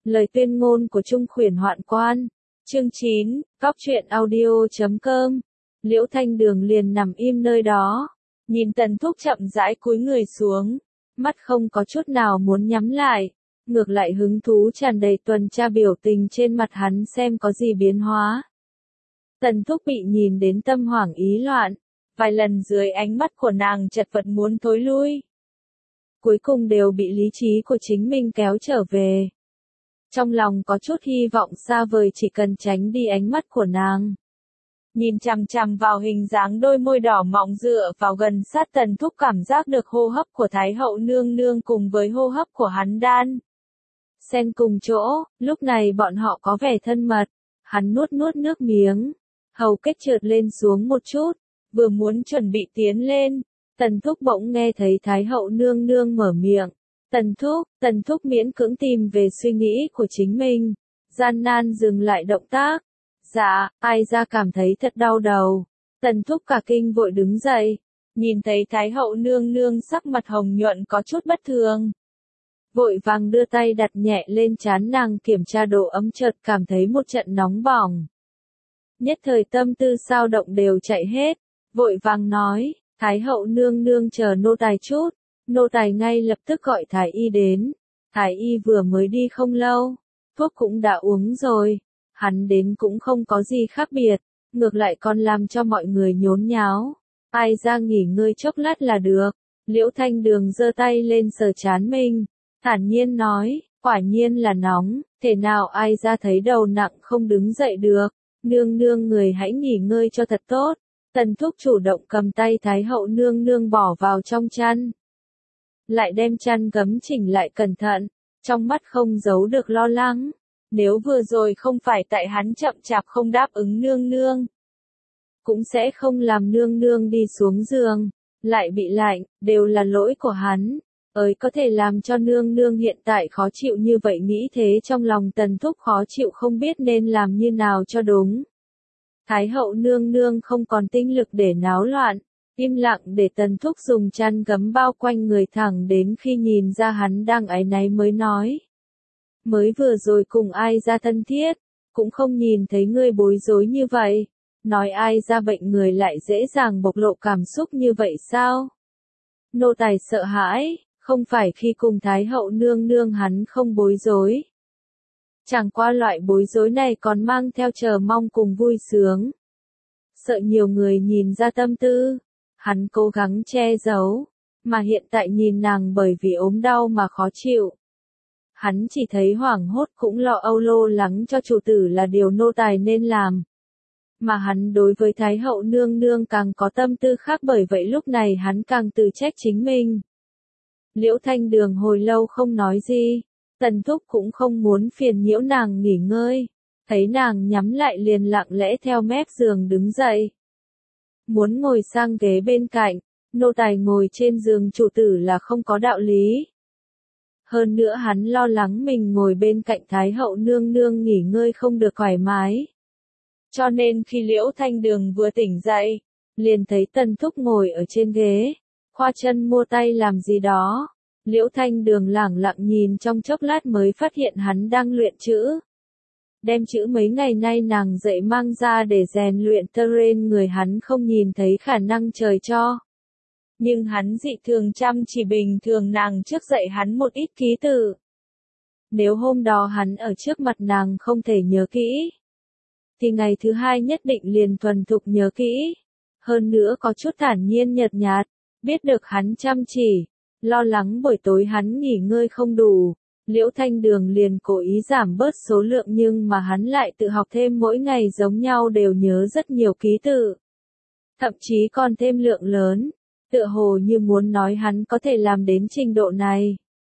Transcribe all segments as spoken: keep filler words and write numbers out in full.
Lời tuyên ngôn của Trung Khuyển Hoạn Quan. Chương chín, Góc truyện audio chấm com. Liễu Thanh Đường liền nằm im nơi đó, nhìn Tần Thúc chậm rãi cúi người xuống, mắt không có chút nào muốn nhắm lại, ngược lại hứng thú tràn đầy tuần tra biểu tình trên mặt hắn xem có gì biến hóa. Tần Thúc bị nhìn đến tâm hoảng ý loạn, vài lần dưới ánh mắt của nàng chật vật muốn thối lui. Cuối cùng đều bị lý trí của chính mình kéo trở về. Trong lòng có chút hy vọng xa vời chỉ cần tránh đi ánh mắt của nàng. Nhìn chằm chằm vào hình dáng đôi môi đỏ mọng dựa vào gần sát Tần Thúc, cảm giác được hô hấp của Thái hậu nương nương cùng với hô hấp của hắn đan xen cùng chỗ, lúc này bọn họ có vẻ thân mật. Hắn nuốt nuốt nước miếng, hầu kết trượt lên xuống một chút, vừa muốn chuẩn bị tiến lên, Tần Thúc bỗng nghe thấy Thái hậu nương nương mở miệng. Tần Thúc, Tần Thúc miễn cưỡng tìm về suy nghĩ của chính mình, gian nan dừng lại động tác. Dạ, ai ra cảm thấy thật đau đầu. Tần Thúc cả kinh vội đứng dậy, nhìn thấy Thái hậu nương nương sắc mặt hồng nhuận có chút bất thường. Vội vàng đưa tay đặt nhẹ lên trán nàng kiểm tra độ ấm, chợt cảm thấy một trận nóng bỏng. Nhất thời tâm tư sao động đều chạy hết, vội vàng nói, Thái hậu nương nương chờ nô tài chút. Nô tài ngay lập tức gọi Thái y đến. Thái y vừa mới đi không lâu, thuốc cũng đã uống rồi. Hắn đến cũng không có gì khác biệt, ngược lại còn làm cho mọi người nhốn nháo. Ai ra nghỉ ngơi chốc lát là được. Liễu Thanh Đường giơ tay lên sờ trán mình, thản nhiên nói, quả nhiên là nóng, thể nào ai ra thấy đầu nặng không đứng dậy được. Nương nương người hãy nghỉ ngơi cho thật tốt. Tần Thúc chủ động cầm tay Thái hậu nương nương bỏ vào trong chăn, lại đem chăn gấm chỉnh lại cẩn thận, trong mắt không giấu được lo lắng. Nếu vừa rồi không phải tại hắn chậm chạp không đáp ứng nương nương, cũng sẽ không làm nương nương đi xuống giường, lại bị lạnh, đều là lỗi của hắn. Ơi có thể làm cho nương nương hiện tại khó chịu như vậy, nghĩ thế trong lòng Tần Thúc khó chịu không biết nên làm như nào cho đúng. Thái hậu nương nương không còn tinh lực để náo loạn, im lặng để Tần Thúc dùng chăn gấm bao quanh người thẳng đến khi nhìn ra hắn đang áy náy mới nói. Mới vừa rồi cùng ai ra thân thiết, cũng không nhìn thấy ngươi bối rối như vậy. Nói ai ra bệnh người lại dễ dàng bộc lộ cảm xúc như vậy sao? Nô tài sợ hãi, không phải khi cùng Thái hậu nương nương hắn không bối rối. Chẳng qua loại bối rối này còn mang theo chờ mong cùng vui sướng. Sợ nhiều người nhìn ra tâm tư. Hắn cố gắng che giấu, mà hiện tại nhìn nàng bởi vì ốm đau mà khó chịu. Hắn chỉ thấy hoảng hốt cũng lo âu lo lắng cho chủ tử là điều nô tài nên làm. Mà hắn đối với Thái hậu nương nương càng có tâm tư khác, bởi vậy lúc này hắn càng tự trách chính mình. Liễu Thanh Đường hồi lâu không nói gì, Tần Thúc cũng không muốn phiền nhiễu nàng nghỉ ngơi. Thấy nàng nhắm lại liền lặng lẽ theo mép giường đứng dậy. Muốn ngồi sang ghế bên cạnh, nô tài ngồi trên giường chủ tử là không có đạo lý. Hơn nữa hắn lo lắng mình ngồi bên cạnh Thái hậu nương nương nghỉ ngơi không được thoải mái. Cho nên khi Liễu Thanh Đường vừa tỉnh dậy, liền thấy Tần Thúc ngồi ở trên ghế, khoa chân mua tay làm gì đó. Liễu Thanh Đường lẳng lặng nhìn trong chốc lát mới phát hiện hắn đang luyện chữ. Đem chữ mấy ngày nay nàng dạy mang ra để rèn luyện tơ rên người, hắn không nhìn thấy khả năng trời cho. Nhưng hắn dị thường chăm chỉ, bình thường nàng trước dạy hắn một ít ký tự. Nếu hôm đó hắn ở trước mặt nàng không thể nhớ kỹ, thì ngày thứ hai nhất định liền thuần thục nhớ kỹ. Hơn nữa có chút thản nhiên nhợt nhạt, biết được hắn chăm chỉ, lo lắng buổi tối hắn nghỉ ngơi không đủ. Liễu Thanh Đường liền cố ý giảm bớt số lượng, nhưng mà hắn lại tự học thêm, mỗi ngày giống nhau đều nhớ rất nhiều ký tự. Thậm chí còn thêm lượng lớn, tựa hồ như muốn nói hắn có thể làm đến trình độ này.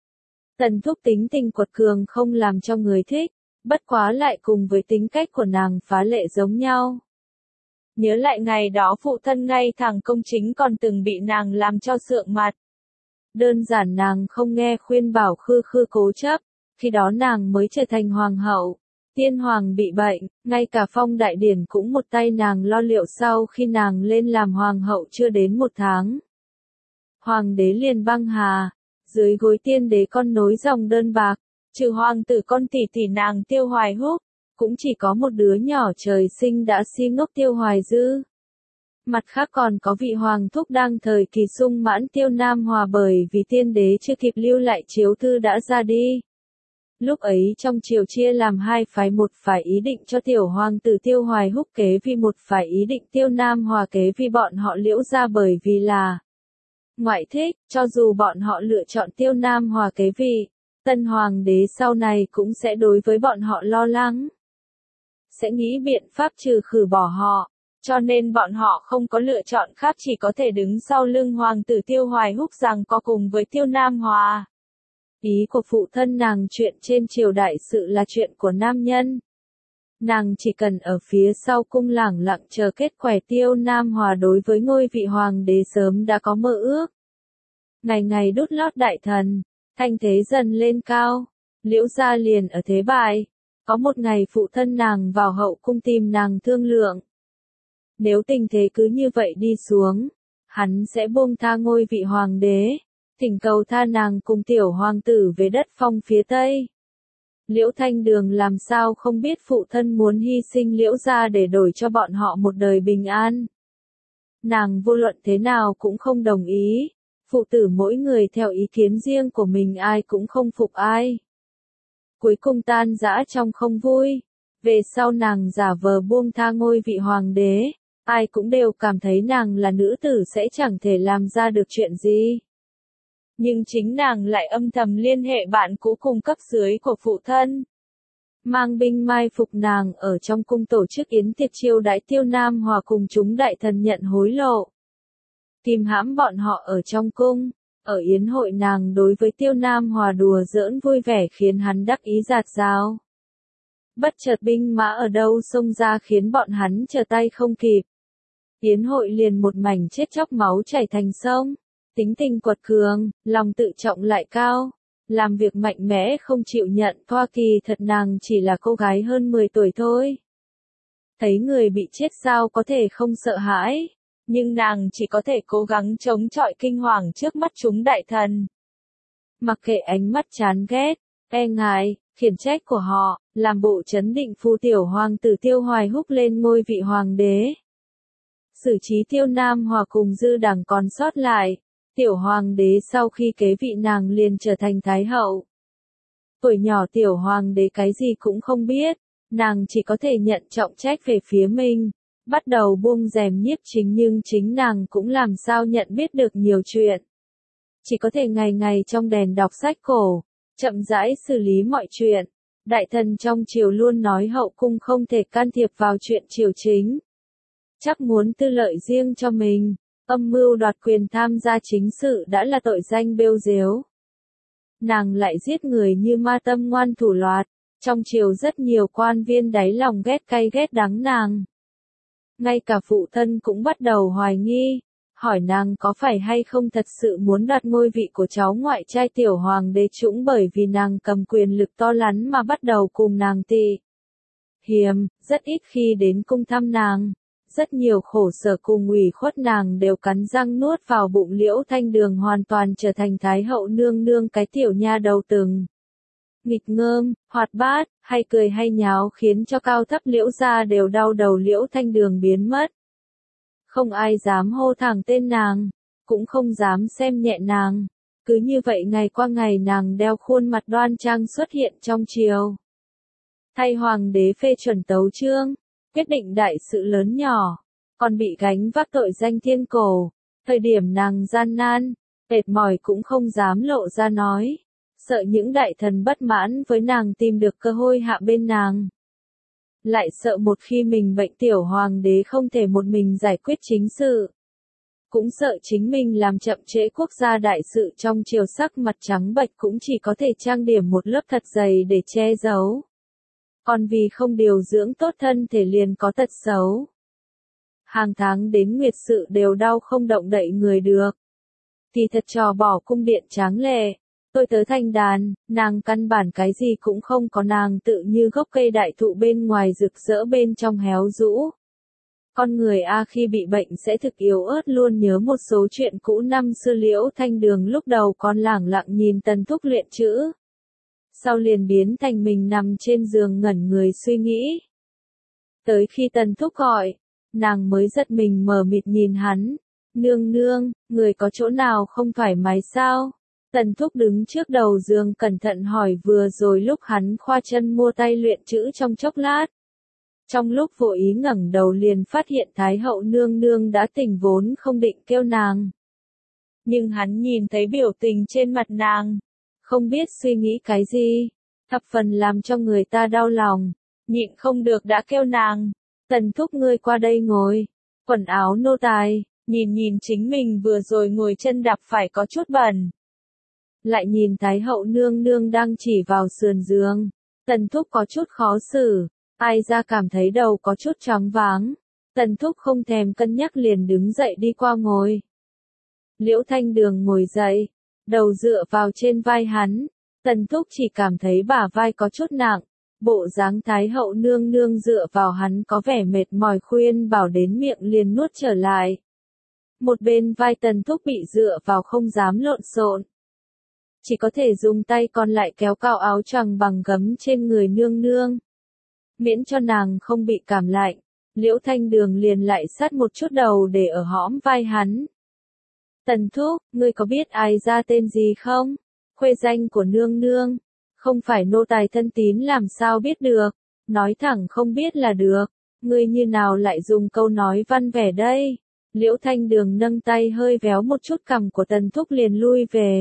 Tần Thúc tính tình quật cường không làm cho người thích, bất quá lại cùng với tính cách của nàng phá lệ giống nhau. Nhớ lại ngày đó phụ thân ngay thẳng công chính còn từng bị nàng làm cho sượng mặt. Đơn giản nàng không nghe khuyên bảo, khư khư cố chấp, khi đó nàng mới trở thành hoàng hậu. Tiên hoàng bị bệnh, ngay cả phong đại điển cũng một tay nàng lo liệu, sau khi nàng lên làm hoàng hậu chưa đến một tháng. Hoàng đế liền băng hà, dưới gối tiên đế con nối dòng đơn bạc, Trừ hoàng tử con tỷ tỷ nàng Tiêu Hoài Húc, cũng chỉ có một đứa nhỏ trời sinh đã si ngốc Tiêu Hoài Dư. Mặt khác còn có vị hoàng thúc đang thời kỳ sung mãn Tiêu Nam Hòa bởi vì tiên đế chưa kịp lưu lại chiếu thư đã ra đi. Lúc ấy trong triều chia làm hai phái, một phái ý định cho tiểu hoàng tử Tiêu Hoài Húc kế vị, một phái ý định Tiêu Nam Hòa kế vị bọn họ Liễu gia bởi vì là ngoại thích, cho dù bọn họ lựa chọn Tiêu Nam Hòa kế vị, tân hoàng đế sau này cũng sẽ đối với bọn họ lo lắng. Sẽ nghĩ biện pháp trừ khử bỏ họ, cho nên bọn họ không có lựa chọn khác, chỉ có thể đứng sau lưng hoàng tử Tiêu Hoài Húc rằng có cùng với Tiêu Nam Hòa. Ý của phụ thân nàng chuyện trên triều đại sự là chuyện của nam nhân. Nàng chỉ cần ở phía sau cung lẳng lặng chờ kết quả. Tiêu Nam Hòa đối với ngôi vị hoàng đế sớm đã có mơ ước. Ngày ngày đút lót đại thần, thanh thế dần lên cao, Liễu gia liền ở thế bại. Có một ngày phụ thân nàng vào hậu cung tìm nàng thương lượng. Nếu tình thế cứ như vậy đi xuống, hắn sẽ buông tha ngôi vị hoàng đế, thỉnh cầu tha nàng cùng tiểu hoàng tử về đất phong phía Tây. Liễu Thanh Đường làm sao không biết phụ thân muốn hy sinh Liễu gia để đổi cho bọn họ một đời bình an. Nàng vô luận thế nào cũng không đồng ý, phụ tử mỗi người theo ý kiến riêng của mình, ai cũng không phục ai. Cuối cùng tan rã trong không vui, về sau nàng giả vờ buông tha ngôi vị hoàng đế, ai cũng đều cảm thấy nàng là nữ tử sẽ chẳng thể làm ra được chuyện gì. Nhưng chính nàng lại âm thầm liên hệ bạn cũ cùng cấp dưới của phụ thân. Mang binh mai phục nàng ở trong cung tổ chức yến tiệc chiêu đãi Tiêu Nam Hòa cùng chúng đại thần nhận hối lộ. Kìm hãm bọn họ ở trong cung, ở yến hội nàng đối với Tiêu Nam Hòa đùa giỡn vui vẻ khiến hắn đắc ý rạt rào. Bất chợt binh mã ở đâu xông ra khiến bọn hắn trở tay không kịp. Yến hội liền một mảnh chết chóc máu chảy thành sông. Tính tình quật cường, lòng tự trọng lại cao, làm việc mạnh mẽ không chịu nhận thua, kỳ thật nàng chỉ là cô gái hơn mười tuổi thôi. Thấy người bị chết sao có thể không sợ hãi, nhưng nàng chỉ có thể cố gắng chống chọi kinh hoàng trước mắt chúng đại thần. Mặc kệ ánh mắt chán ghét, e ngại, khiển trách của họ, làm bộ trấn định phu tiểu hoàng tử Tiêu Hoài Húc lên ngôi vị hoàng đế. Xử trí Tiêu Nam Hòa cùng dư đảng còn sót lại. Tiểu hoàng đế sau khi kế vị nàng liền trở thành thái hậu. Tuổi nhỏ tiểu hoàng đế cái gì cũng không biết, nàng chỉ có thể nhận trọng trách về phía mình, bắt đầu buông rèm nhiếp chính, nhưng chính nàng cũng làm sao nhận biết được nhiều chuyện. Chỉ có thể ngày ngày trong đèn đọc sách cổ, chậm rãi xử lý mọi chuyện. Đại thần trong triều luôn nói hậu cung không thể can thiệp vào chuyện triều chính. Chắc muốn tư lợi riêng cho mình. Âm mưu đoạt quyền tham gia chính sự đã là tội danh bêu dếu. Nàng lại giết người như ma, tâm ngoan thủ loạt, trong triều rất nhiều quan viên đáy lòng ghét cay ghét đắng nàng. Ngay cả phụ thân cũng bắt đầu hoài nghi, hỏi nàng có phải hay không thật sự muốn đoạt ngôi vị của cháu ngoại trai tiểu hoàng đế Trũng, bởi vì nàng cầm quyền lực to lớn mà bắt đầu cùng nàng tị hiềm, rất ít khi đến cung thăm nàng. Rất nhiều khổ sở cùng ủy khuất nàng đều cắn răng nuốt vào bụng. Liễu Thanh Đường hoàn toàn trở thành thái hậu nương nương, cái tiểu nha đầu từng nghịch ngợm, hoạt bát, hay cười hay nháo khiến cho cao thấp Liễu gia đều đau đầu. Liễu Thanh Đường biến mất. Không ai dám hô thẳng tên nàng, cũng không dám xem nhẹ nàng. Cứ như vậy ngày qua ngày nàng đeo khuôn mặt đoan trang xuất hiện trong triều. Thay hoàng đế phê chuẩn tấu chương. Quyết định đại sự lớn nhỏ, còn bị gánh vác tội danh thiên cổ. Thời điểm nàng gian nan, mệt mỏi cũng không dám lộ ra nói, sợ những đại thần bất mãn với nàng tìm được cơ hội hạ bên nàng. Lại sợ một khi mình bệnh tiểu hoàng đế không thể một mình giải quyết chính sự. Cũng sợ chính mình làm chậm trễ quốc gia đại sự trong triều, sắc mặt trắng bệch cũng chỉ có thể trang điểm một lớp thật dày để che giấu. Còn vì không điều dưỡng tốt thân thể liền có tật xấu. Hàng tháng đến nguyệt sự đều đau không động đậy người được. Thì thật trò bỏ cung điện tráng lệ. Tôi tớ thanh đàn, nàng căn bản cái gì cũng không có, nàng tự như gốc cây đại thụ bên ngoài rực rỡ bên trong héo rũ. Con người a khi bị bệnh sẽ thực yếu ớt, luôn nhớ một số chuyện cũ năm xưa. Liễu Thanh Đường lúc đầu còn lẳng lặng nhìn Tần Thúc luyện chữ. sau liền biến thành mình nằm trên giường ngẩn người suy nghĩ. Tới khi Tần Thúc gọi, nàng mới giật mình mờ mịt nhìn hắn. Nương nương, người có chỗ nào không thoải mái sao? Tần Thúc đứng trước đầu giường cẩn thận hỏi vừa rồi lúc hắn khoa chân mua tay luyện chữ trong chốc lát. Trong lúc vô ý ngẩng đầu liền phát hiện Thái hậu nương nương đã tỉnh vốn không định kêu nàng. Nhưng hắn nhìn thấy biểu tình trên mặt nàng, không biết suy nghĩ cái gì, thập phần làm cho người ta đau lòng, nhịn không được đã kêu nàng. Tần Thúc ngươi qua đây ngồi, quần áo nô tài, nhìn nhìn chính mình vừa rồi ngồi chân đạp phải có chút bẩn. Lại nhìn Thái hậu nương nương đang chỉ vào sườn giường, Tần Thúc có chút khó xử, ai ra cảm thấy đầu có chút choáng váng. Tần Thúc không thèm cân nhắc liền đứng dậy đi qua ngồi. Liễu Thanh Đường ngồi dậy, đầu dựa vào trên vai hắn, Tần Thúc chỉ cảm thấy bả vai có chút nặng, bộ dáng Thái hậu nương nương dựa vào hắn có vẻ mệt mỏi khuyên bảo đến miệng liền nuốt trở lại. Một bên vai Tần Thúc bị dựa vào không dám lộn xộn, chỉ có thể dùng tay còn lại kéo cao áo choàng bằng gấm trên người nương nương. Miễn cho nàng không bị cảm lạnh, Liễu Thanh Đường liền lại sát một chút đầu để ở hõm vai hắn. Tần Thúc, ngươi có biết ai ra tên gì không? Khuê danh của nương nương. Không phải nô tài thân tín làm sao biết được, nói thẳng không biết là được, ngươi như nào lại dùng câu nói văn vẻ đây? Liễu Thanh Đường nâng tay hơi véo một chút cằm của Tần Thúc liền lui về.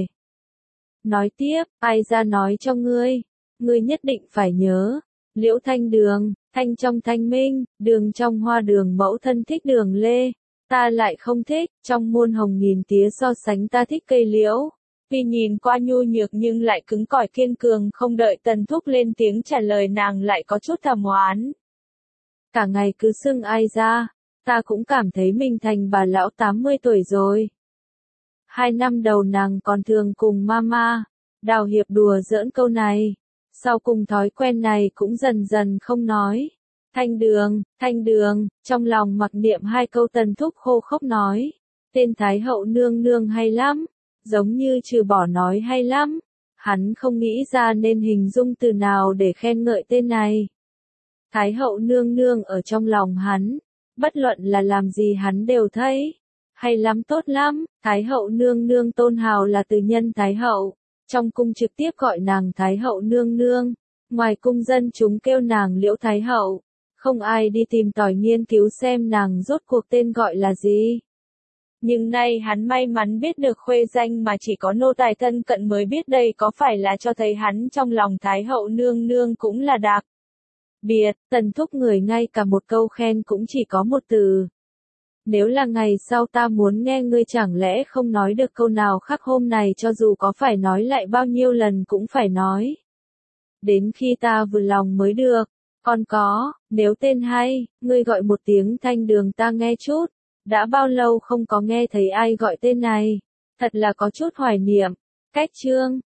Nói tiếp, ai ra nói cho ngươi, ngươi nhất định phải nhớ. Liễu Thanh Đường, thanh trong thanh minh, đường trong hoa đường mẫu thân thích đường lê. Ta lại không thích, trong muôn hồng nghìn tía so sánh ta thích cây liễu. Vì nhìn qua nhu nhược nhưng lại cứng cỏi kiên cường, không đợi Tần Thúc lên tiếng trả lời nàng lại có chút thầm oán. Cả ngày cứ xưng ai ra, ta cũng cảm thấy mình thành bà lão tám mươi tuổi rồi. Hai năm đầu nàng còn thường cùng mama, Đào Hiệp đùa giỡn câu này, sau cùng thói quen này cũng dần dần không nói. Thanh Đường, Thanh Đường, trong lòng mặc niệm hai câu Tần Thúc khô khốc nói, tên Thái hậu nương nương hay lắm, giống như trừ bỏ nói hay lắm, hắn không nghĩ ra nên hình dung từ nào để khen ngợi tên này. Thái hậu nương nương ở trong lòng hắn, bất luận là làm gì hắn đều thấy, hay lắm tốt lắm. Thái hậu nương nương tôn hào là từ nhân Thái hậu, trong cung trực tiếp gọi nàng Thái hậu nương nương, ngoài cung dân chúng kêu nàng Liễu Thái hậu, không ai đi tìm tòi nghiên cứu xem nàng rốt cuộc tên gọi là gì. Nhưng nay hắn may mắn biết được khuê danh mà chỉ có nô tài thân cận mới biết, đây có phải là cho thấy hắn trong lòng Thái hậu nương nương cũng là đặc biệt. Tần Thúc người ngay cả một câu khen cũng chỉ có một từ. Nếu là ngày sau ta muốn nghe ngươi chẳng lẽ không nói được câu nào khác, hôm này cho dù có phải nói lại bao nhiêu lần cũng phải nói. Đến khi ta vừa lòng mới được. Còn có, nếu tên hay, ngươi gọi một tiếng Thanh Đường ta nghe chút. Đã bao lâu không có nghe thấy ai gọi tên này, thật là có chút hoài niệm. Cách chương